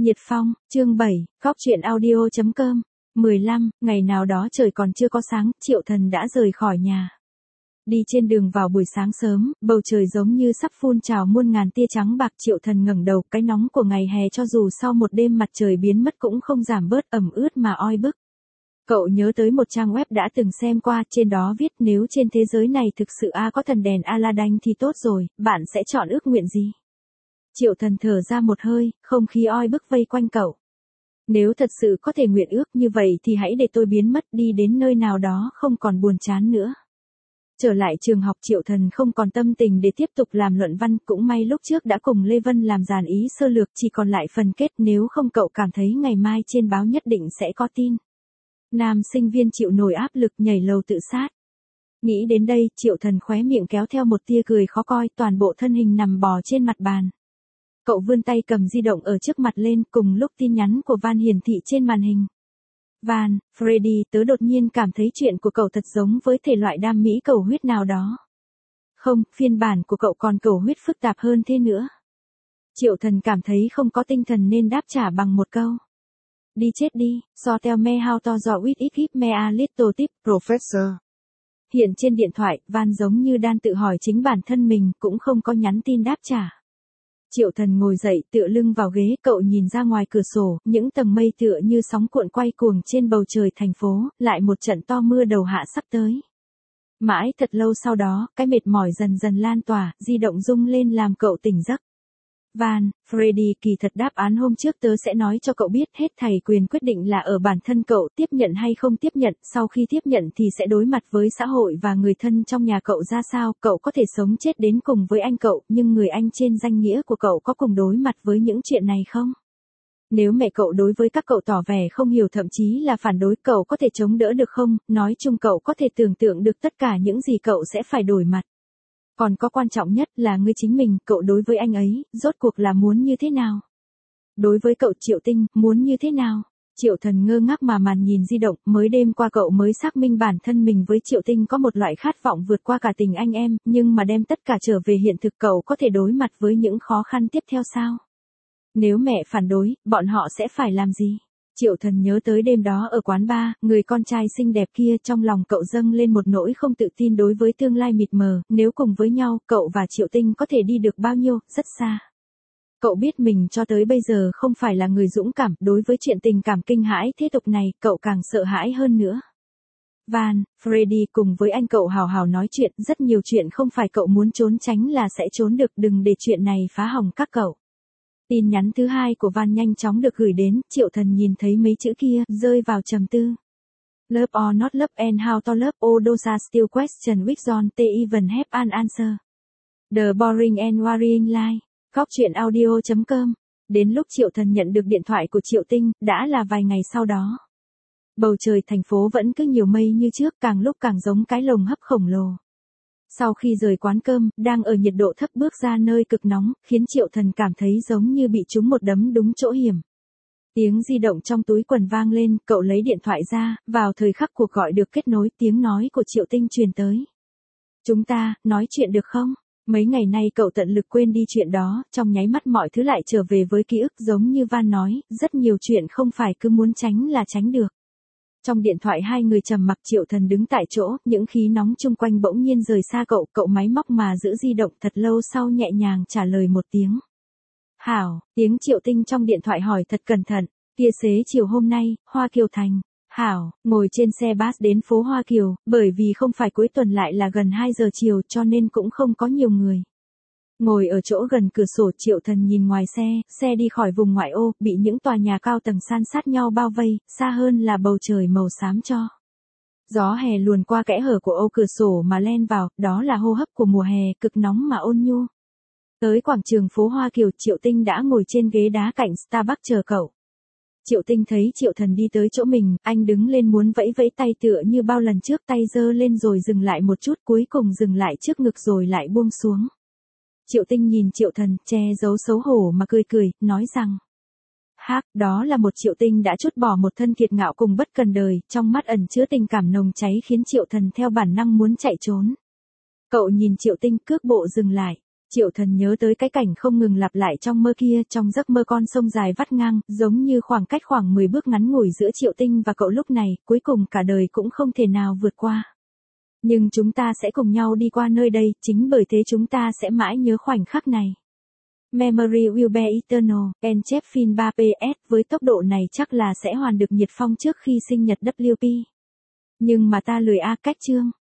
Nhiệt Phong, chương 7, Góc chuyện audio.com. 15, ngày nào đó trời còn chưa có sáng, Triệu Thần đã rời khỏi nhà. Đi trên đường vào buổi sáng sớm, bầu trời giống như sắp phun trào muôn ngàn tia trắng bạc. Triệu Thần ngẩng đầu, cái nóng của ngày hè cho dù sau một đêm mặt trời biến mất cũng không giảm bớt, ẩm ướt mà oi bức. Cậu nhớ tới một trang web đã từng xem qua, trên đó viết nếu trên thế giới này thực sự có thần đèn Aladdin thì tốt rồi, bạn sẽ chọn ước nguyện gì? Triệu Thần thở ra một hơi, không khí oi bức vây quanh cậu. Nếu thật sự có thể nguyện ước như vậy thì hãy để tôi biến mất đi đến nơi nào đó không còn buồn chán nữa. Trở lại trường học, Triệu Thần không còn tâm tình để tiếp tục làm luận văn, cũng may lúc trước đã cùng Lê Vân làm dàn ý sơ lược, chỉ còn lại phần kết, nếu không cậu cảm thấy ngày mai trên báo nhất định sẽ có tin. Nam sinh viên chịu nổi áp lực nhảy lầu tự sát. Nghĩ đến đây, Triệu Thần khóe miệng kéo theo một tia cười khó coi, toàn bộ thân hình nằm bò trên mặt bàn. Cậu vươn tay cầm di động ở trước mặt lên, cùng lúc tin nhắn của Van hiển thị trên màn hình. Van, Freddy, tớ đột nhiên cảm thấy chuyện của cậu thật giống với thể loại đam mỹ cầu huyết nào đó. Không, phiên bản của cậu còn cầu huyết phức tạp hơn thế nữa. Triệu Thần cảm thấy không có tinh thần nên đáp trả bằng một câu. Đi chết đi, so tell me how to do with it give me a little tip, professor. Hiện trên điện thoại, Van giống như đang tự hỏi chính bản thân mình, cũng không có nhắn tin đáp trả. Triệu Thần ngồi dậy, tựa lưng vào ghế, cậu nhìn ra ngoài cửa sổ, những tầng mây tựa như sóng cuộn quay cuồng trên bầu trời thành phố, lại một trận to mưa đầu hạ sắp tới. Mãi thật lâu sau đó, cái mệt mỏi dần dần lan tỏa, di động rung lên làm cậu tỉnh giấc. Van, Freddy, kỳ thật đáp án hôm trước tớ sẽ nói cho cậu biết, hết thảy quyền quyết định là ở bản thân cậu, tiếp nhận hay không tiếp nhận, sau khi tiếp nhận thì sẽ đối mặt với xã hội và người thân trong nhà cậu ra sao, cậu có thể sống chết đến cùng với anh cậu, nhưng người anh trên danh nghĩa của cậu có cùng đối mặt với những chuyện này không? Nếu mẹ cậu đối với các cậu tỏ vẻ không hiểu, thậm chí là phản đối, cậu có thể chống đỡ được không? Nói chung cậu có thể tưởng tượng được tất cả những gì cậu sẽ phải đối mặt. Còn có quan trọng nhất là ngươi chính mình, cậu đối với anh ấy, rốt cuộc là muốn như thế nào? Đối với cậu Triệu Tinh, muốn như thế nào? Triệu Thần ngơ ngác mà màn nhìn di động, mới đêm qua cậu mới xác minh bản thân mình với Triệu Tinh có một loại khát vọng vượt qua cả tình anh em, nhưng mà đem tất cả trở về hiện thực, cậu có thể đối mặt với những khó khăn tiếp theo sao? Nếu mẹ phản đối, bọn họ sẽ phải làm gì? Triệu Thần nhớ tới đêm đó ở quán bar, người con trai xinh đẹp kia, trong lòng cậu dâng lên một nỗi không tự tin đối với tương lai mịt mờ, nếu cùng với nhau, cậu và Triệu Tinh có thể đi được bao nhiêu, rất xa. Cậu biết mình cho tới bây giờ không phải là người dũng cảm, đối với chuyện tình cảm kinh hãi thế tục này, cậu càng sợ hãi hơn nữa. Van, Freddy, cùng với anh cậu hào hào nói chuyện, rất nhiều chuyện không phải cậu muốn trốn tránh là sẽ trốn được, đừng để chuyện này phá hỏng các cậu. Tin nhắn thứ hai của Van nhanh chóng được gửi đến, Triệu Thần nhìn thấy mấy chữ kia, rơi vào trầm tư. Love or not love and how to love, all those are still questions which don't even have an answer. The boring and worrying life. Góc chuyện audio.com. Đến lúc Triệu Thần nhận được điện thoại của Triệu Tinh, đã là vài ngày sau đó. Bầu trời thành phố vẫn cứ nhiều mây như trước, càng lúc càng giống cái lồng hấp khổng lồ. Sau khi rời quán cơm, đang ở nhiệt độ thấp bước ra nơi cực nóng, khiến Triệu Thần cảm thấy giống như bị trúng một đấm đúng chỗ hiểm. Tiếng di động trong túi quần vang lên, cậu lấy điện thoại ra, vào thời khắc cuộc gọi được kết nối, tiếng nói của Triệu Tinh truyền tới. Chúng ta, nói chuyện được không? Mấy ngày nay cậu tận lực quên đi chuyện đó, trong nháy mắt mọi thứ lại trở về với ký ức, giống như Van nói, rất nhiều chuyện không phải cứ muốn tránh là tránh được. Trong điện thoại hai người trầm mặc, Triệu Thần đứng tại chỗ, những khí nóng chung quanh bỗng nhiên rời xa cậu, cậu máy móc mà giữ di động, thật lâu sau nhẹ nhàng trả lời một tiếng. Hảo, tiếng Triệu Tinh trong điện thoại hỏi thật cẩn thận, kia xế chiều hôm nay, Hoa Kiều Thành. Hảo, ngồi trên xe bus đến phố Hoa Kiều, bởi vì không phải cuối tuần lại là gần 2 giờ chiều cho nên cũng không có nhiều người. Ngồi ở chỗ gần cửa sổ, Triệu Thần nhìn ngoài xe đi khỏi vùng ngoại ô, bị những tòa nhà cao tầng san sát nhau bao vây, xa hơn là bầu trời màu xám cho. Gió hè luồn qua kẽ hở của ô cửa sổ mà len vào, đó là hô hấp của mùa hè, cực nóng mà ôn nhu. Tới quảng trường phố Hoa Kiều, Triệu Tinh đã ngồi trên ghế đá cạnh Starbucks chờ cậu. Triệu Tinh thấy Triệu Thần đi tới chỗ mình, anh đứng lên muốn vẫy vẫy tay tựa như bao lần trước, tay giơ lên rồi dừng lại một chút, cuối cùng dừng lại trước ngực rồi lại buông xuống. Triệu Tinh nhìn Triệu Thần, che giấu xấu hổ mà cười, nói rằng. Đó là một Triệu Tinh đã trút bỏ một thân kiệt ngạo cùng bất cần đời, trong mắt ẩn chứa tình cảm nồng cháy khiến Triệu Thần theo bản năng muốn chạy trốn. Cậu nhìn Triệu Tinh, cước bộ dừng lại. Triệu Thần nhớ tới cái cảnh không ngừng lặp lại trong mơ kia, trong giấc mơ con sông dài vắt ngang, giống như khoảng cách khoảng 10 bước ngắn ngủi giữa Triệu Tinh và cậu lúc này, cuối cùng cả đời cũng không thể nào vượt qua. Nhưng chúng ta sẽ cùng nhau đi qua nơi đây, chính bởi thế chúng ta sẽ mãi nhớ khoảnh khắc này. Memory will be eternal, Enchef Fin 3PS với tốc độ này chắc là sẽ hoàn được nhiệt phong trước khi sinh nhật WP. Nhưng mà ta lười cách chương.